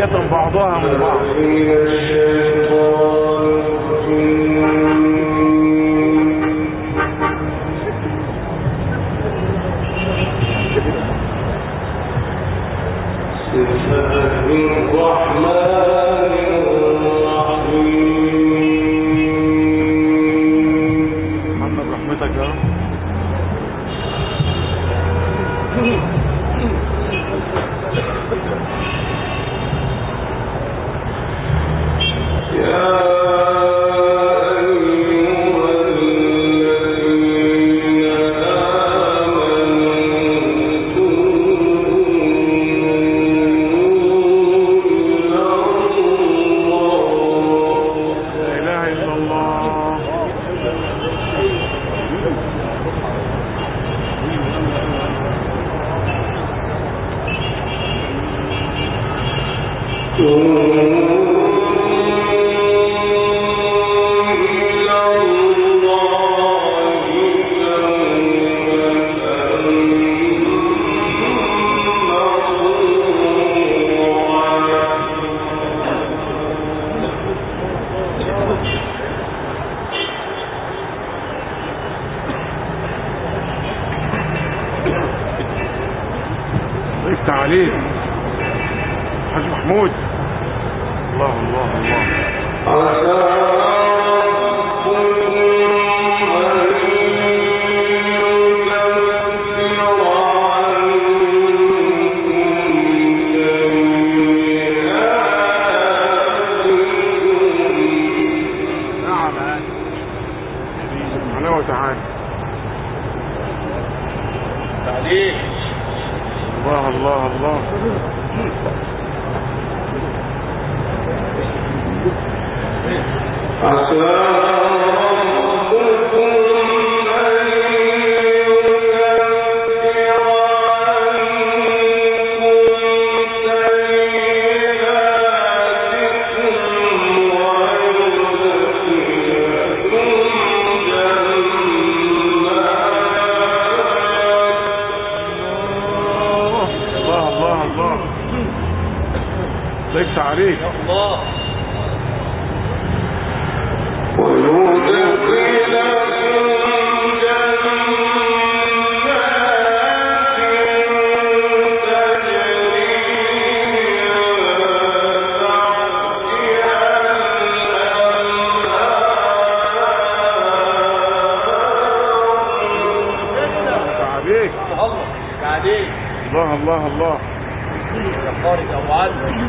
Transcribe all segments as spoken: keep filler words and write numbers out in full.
ذرية بعضها من بعض. محمد رحمتك يا رب. افتح عليك حاج محمود. الله الله الله. نعم سبحانه وتعالى. تعليق. الله الله الله. ليس عليك الله. الله الله الله. يا خارج ابو علي.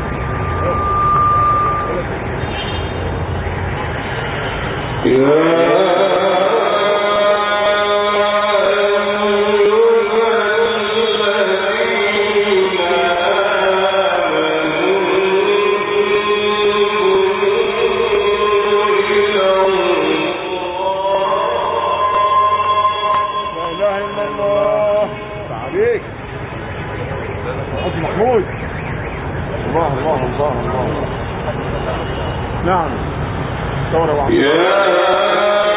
محمود. الله الله الله الله. نعم ثورة واحدة.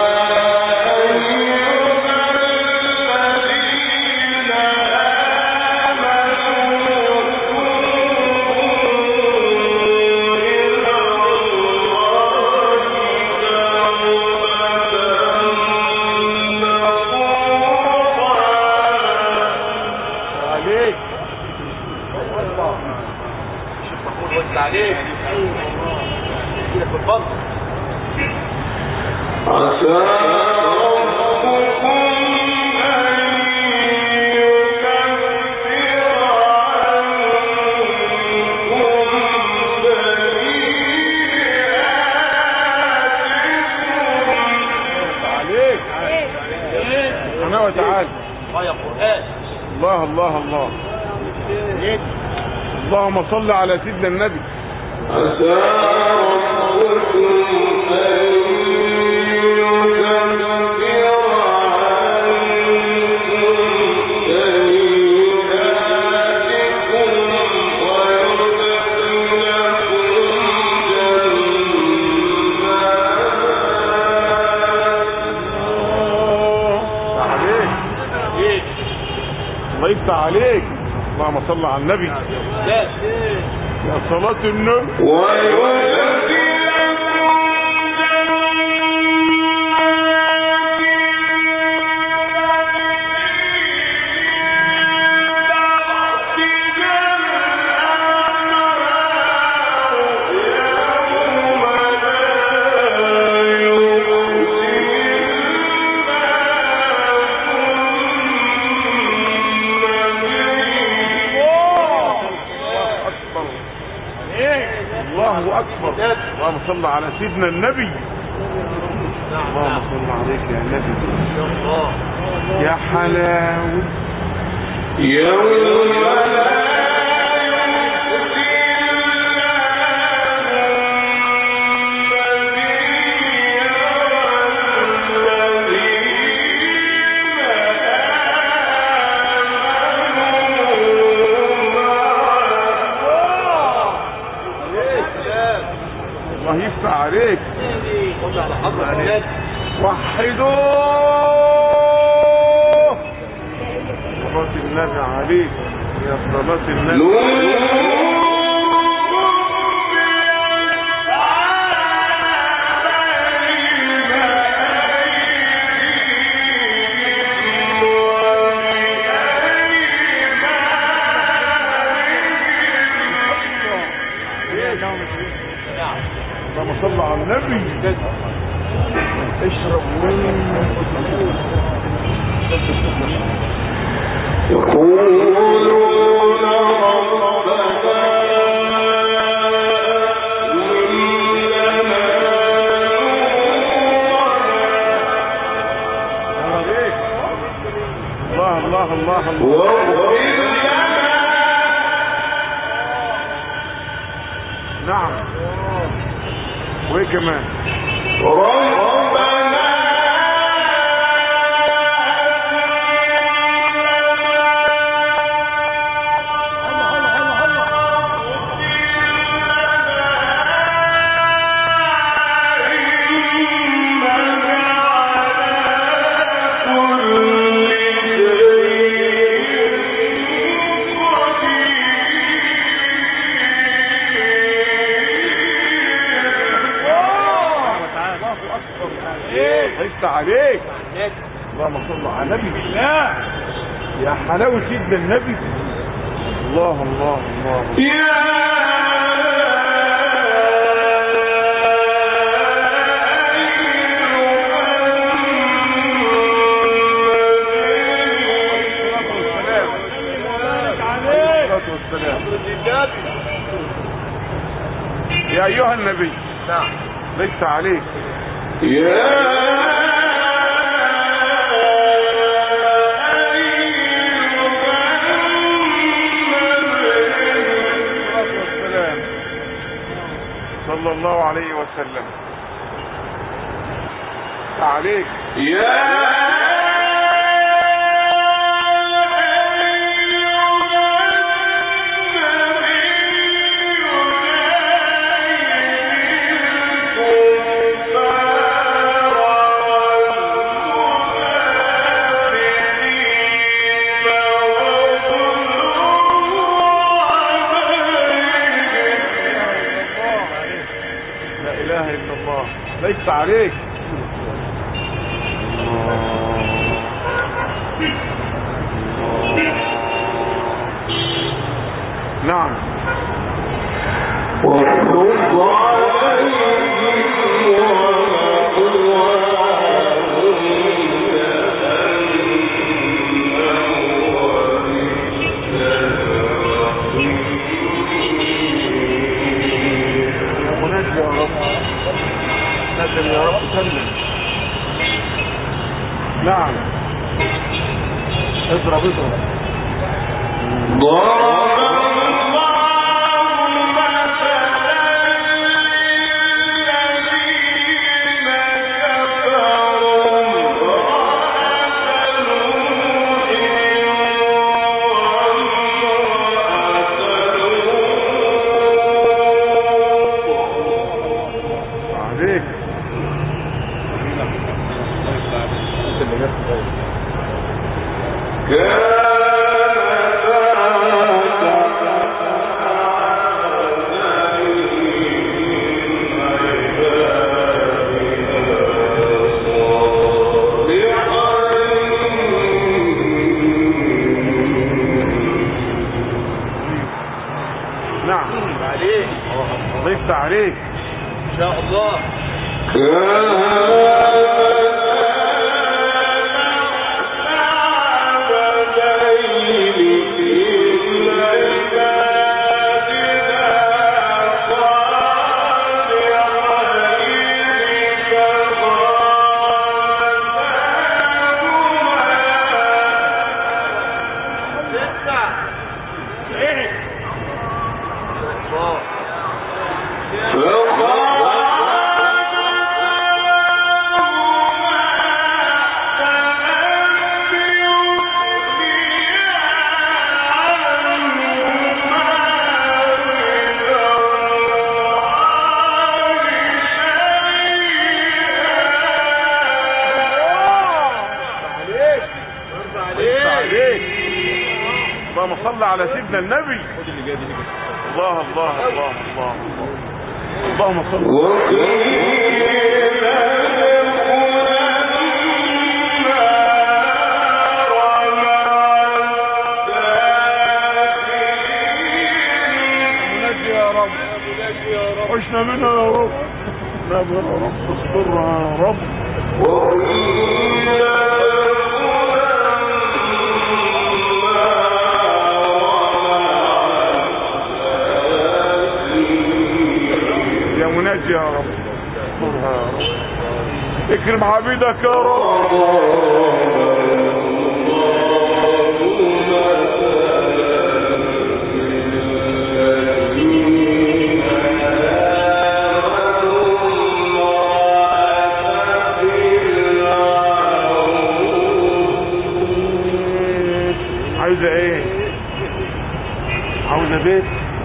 عليك كده بالفضل. عسى ربكم أن يكفر عنكم سيئاتكم. عليك سبحانه وتعالى. يا قرآن. الله الله الله. اللهم صل على سيدنا النبي. عسى ربكم أن يكفر عنكم سيئاتكم ويدخلكم جنات. الله يفتح عليك. اللهم صل على النبي. يا صلاة النبي اللهم صل على سيدنا النبي. اللهم صل عليك يا نبي. يا حلاوة يوم يفتح عليك. وحدوه صلاة النبي عليك يا صلاة النبي. اللهم صل على النبي. اشرب يقولون ربنا الله الله الله الله. نعم وايه كمان؟ ربنا عليك. اللهم صل على نبي الله. يا حلاوة سيدنا النبي. الله الله الله. يا يا ايها النبي. نعم ليس عليك. يا صلى الله عليه وسلم عليك. يا ليس عليك. نعم يا رب سلم. نعم اضرب اضرب. كان نعم عليك الله يفتح عليك ان شاء الله. اللهم صل على سيدنا النبي. الله الله الله الله اللهم صل. عشنا منها يا رب نبي يا رب اصبرها يا رب. يا مناجي يا رب اصبرها يا رب اكرم عبيدك يا رب. عاوزة ايه؟ عاوزة بيت.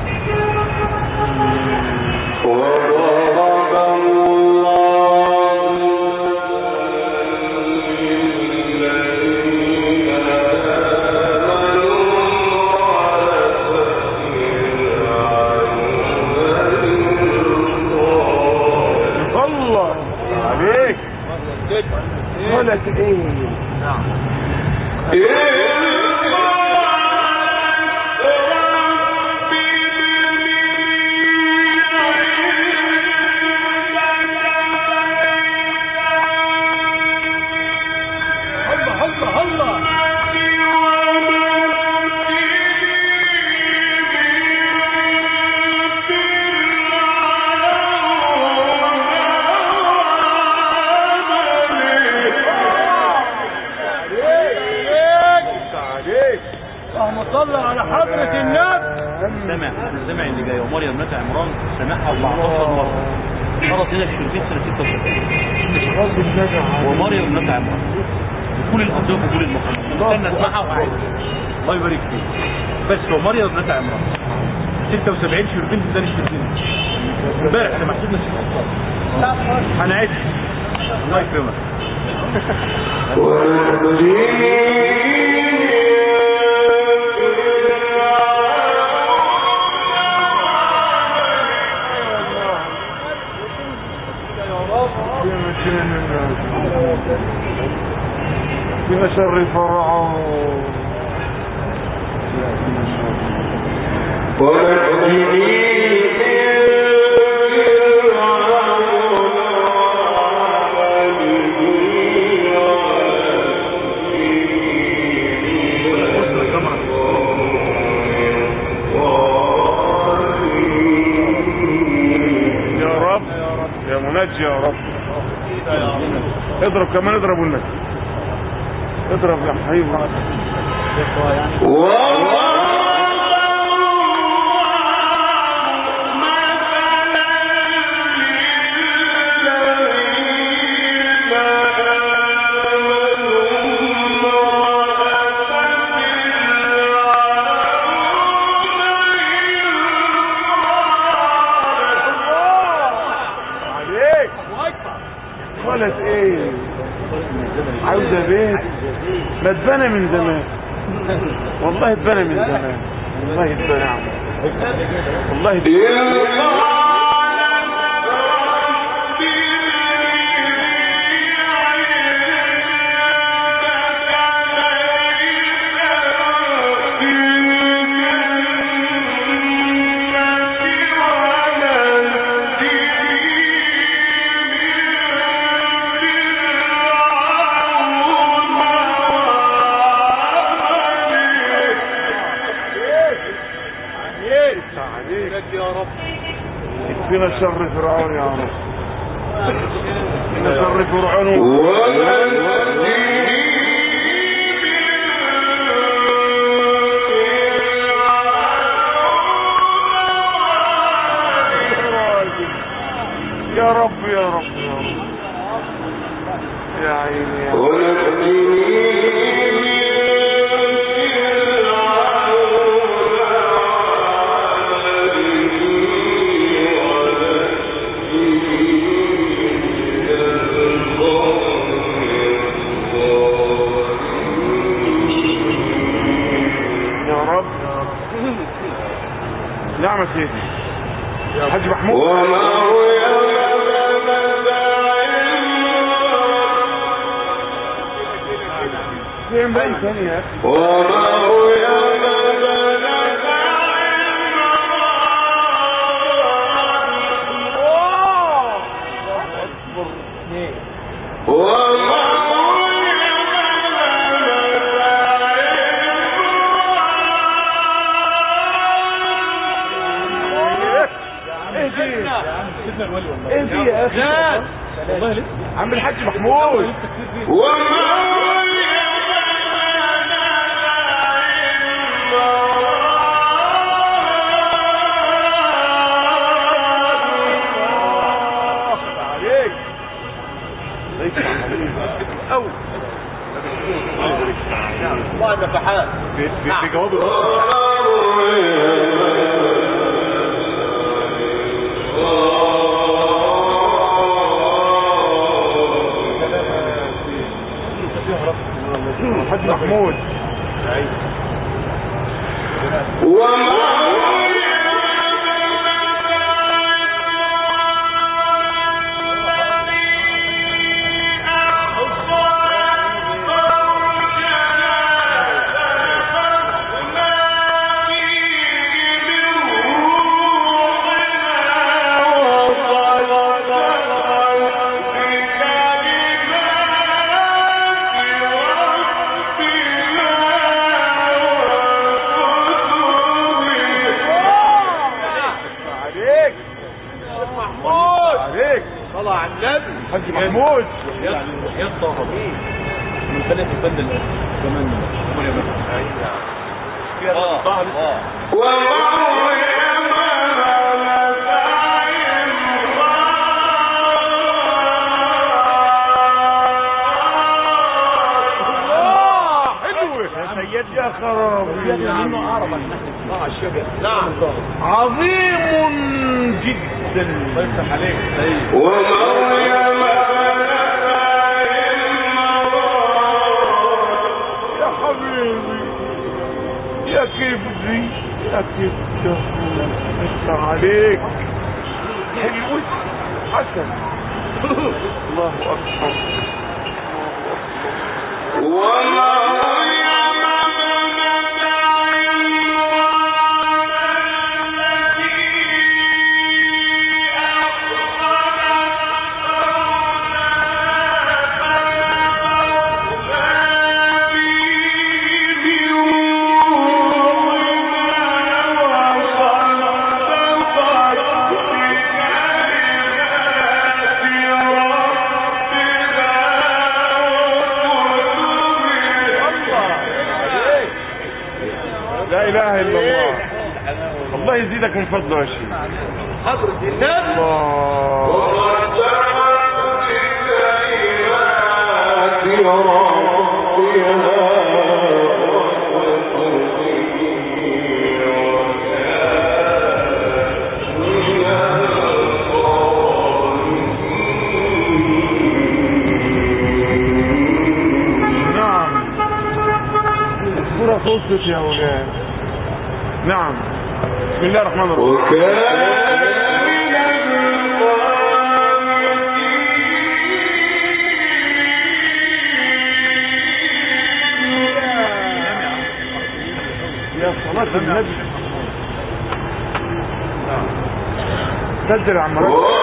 الله عليك ولك ايه؟ نعم صلى على حضرة النبي. سمع سمع اللي جاي ومريم بنت عمران سمعها أربعتاشر مرة مرت هنا في شربين سنة ستة وسبعين ومريم بنت عمران وكل الأطياف وكل المقامات استنى اسمعها وقاعد الله يبارك فيك. بس ومريم بنت عمران ستة وسبعين شربين في ثاني شربين امبارح احنا محسوبنا ستة هنعد الله يكرمك. من شر فرعون يا رب يا منجي يا رب. اضرب كمان اضرب النبي اضرب يا حبيبي. ولد ايه عاوزة بيت ما اتبنى من زمان والله اتبنى من زمان والله اتبنى والله اتبنى. عليك يا رب. اكفنا شر فرعون يا رب. اكفنا شر فرعون يا رب يا رب يا رب يا عيني يا يا رب. نعم يا سيدي حاج محمود. فين بقى ثاني يا اخي؟ ايه دي يا اخي؟ والله لسه عم الحاج محمود. أول الله نفحات في جواب حاج محمود. طلع على النبي حاج محمود. وحياة طه من ثلاث فن كمان عمر يا مكة. اه اه يا خرابي منه اعرف مع الشجر. نعم عظيم جدا. الله يفتح عليك. ومريم يا حبيبي يا كبدي يا كبده يفتح عليك. حلو حسن. الله اكبر الله اكبر. لا اله الا الله. الله يزيدك من فضله يا شيخ. حضرة النبي. نعم الصورة خلصت يا ولاد. نعم بسم الله الرحمن الرحيم. يا صلاة النبي. سجل عمرك.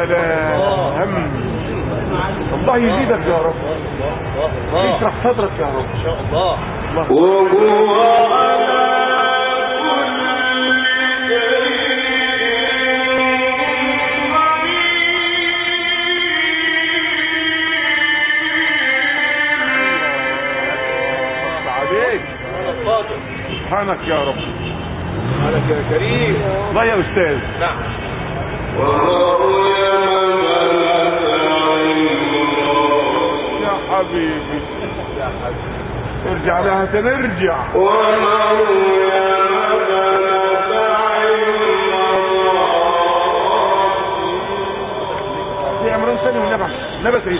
سلام. الله يزيدك يا رب، يشرح صدرك يا رب ان شاء الله. وهو على سبحانك يا رب، سبحانك يا كريم. الله يا استاذ. نعم. يا حبيبي يا حبيبي ارجع لها تنرجع. يا عمران سالم ونبع نبع سعيد.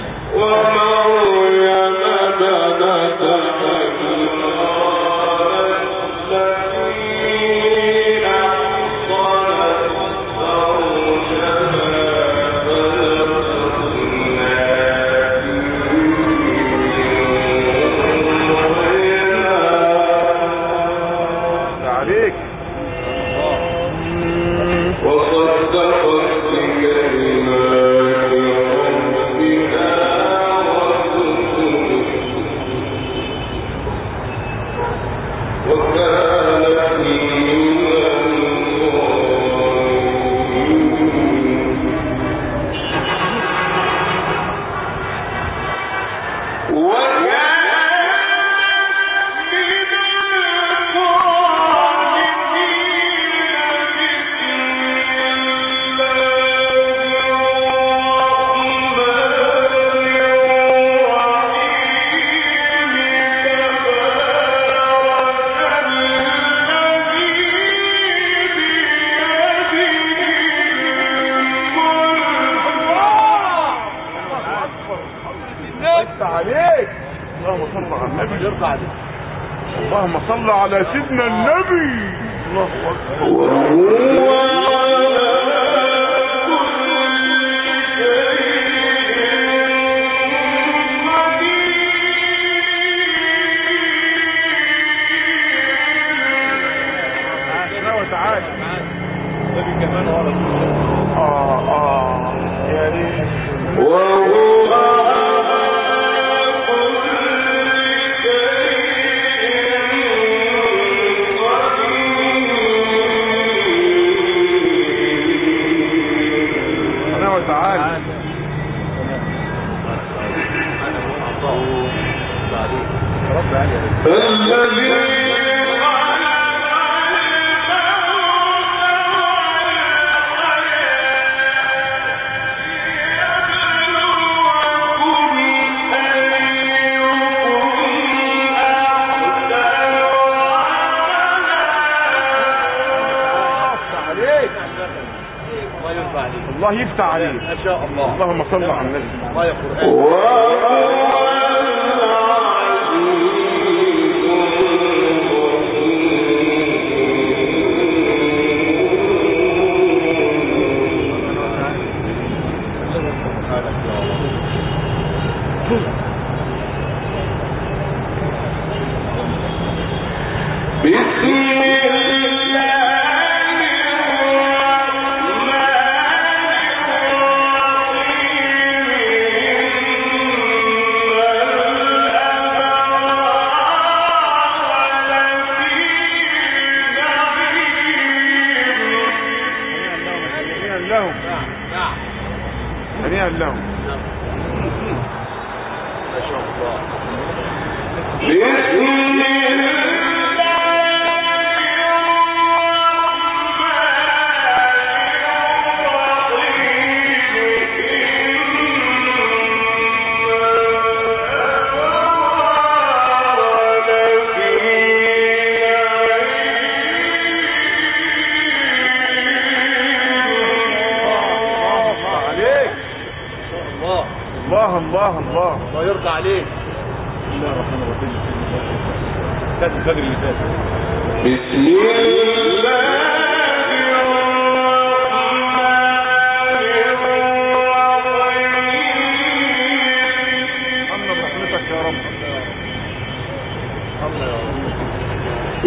اللهم صل على سيدنا النبي. الله اكبر. وهو تعالى النبي كمان ورا. اه اه يا ريت. وهو الله يفتح عليك ما شاء الله. اللهم صل على النبي. الله يا قرآن. هنيئا لهم. ما شاء الله. الله الله الله الله يرضى عليك. بسم الله الرحمن الرحيم. كانت الفجر اللي فات. بسم الله الله برحمتك يا رب. الله يا رب.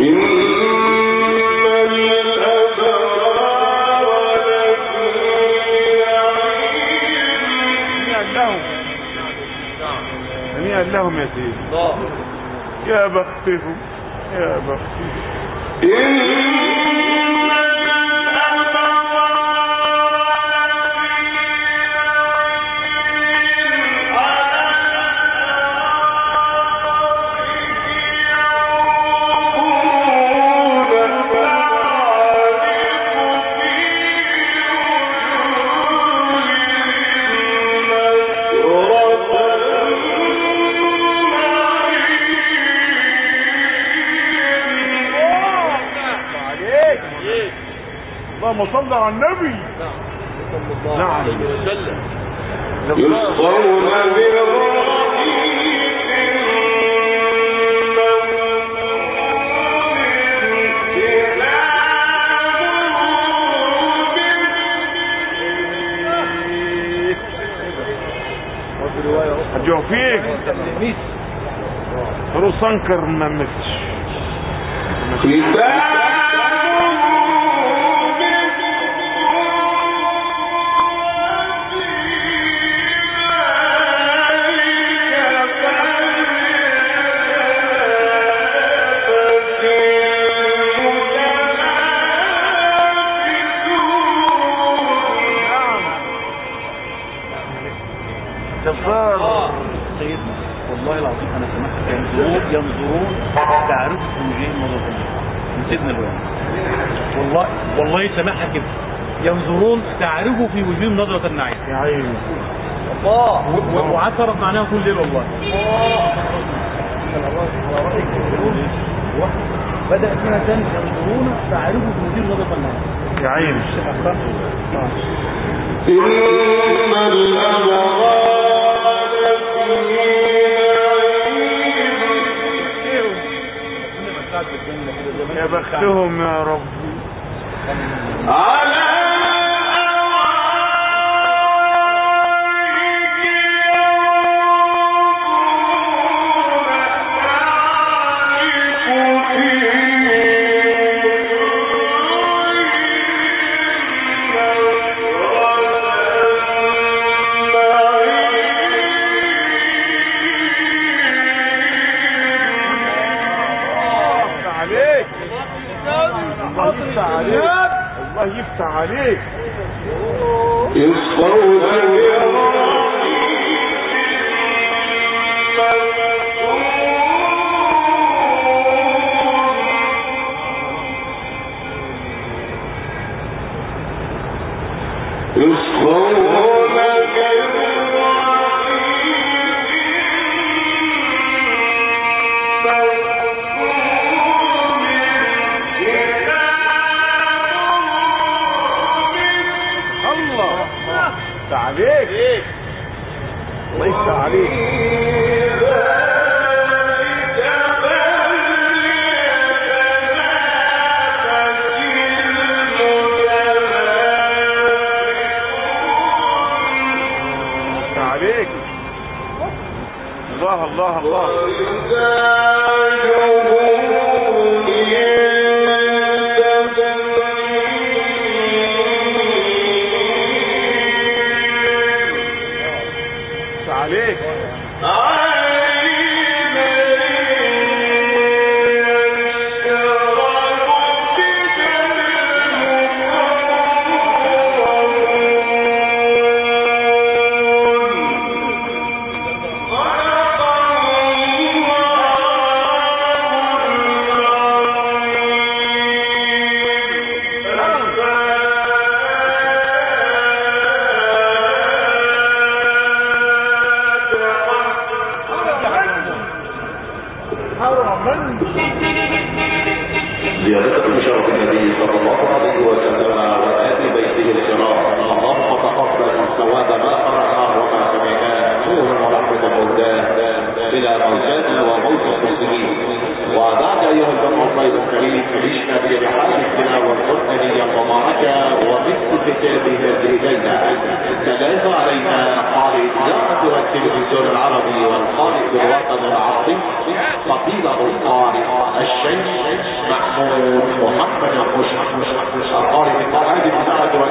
إن الأبرار لفي نعيم قال لهم يا سيدي؟ يا بختهم يا بختهم اللهم صل على النبي صلى الله عليه وسلم. يسقون هجوا فيك فروس انكر ما متش جبار سيدنا والله العظيم انا سمعت ينظرون ينظرون تعرف وجيه النظر من سيدنا الوالد والله والله سمعها كده ينظرون تعرفوا في وجوههم نظرة النعيم يا عيني الله وعثرت معناها كل ليل والله بدأ فيها ثاني ينظرون تعرفوا في وجوههم نظرة النعيم يا عيني إن الأبرار يا بختهم يا رب على الله يفتح عليك يسقون عليك الله يفتح عليك عليك الله الله الله عليك زيادة بشرف النبي صلى الله عليه وسلم وآل بيته الكرام. اللهم تقبل ثواب ما قرأناه وما سمعناه نورا ورحمة الهداه إلى موتانا وموتى المسلمين. وبعد أيها الجمع الطيب الكريم عشنا في رحال التلاوة القرآنية المباركة ومثل كتاب هذه الليلة تلاف علينا قارئ الإذاعة والتلفزيون العربي والقارئ بالوطن العربي فضيلة القارئ الشيخ محمود محمد الخشب القارئ بالقواعد الإذاعة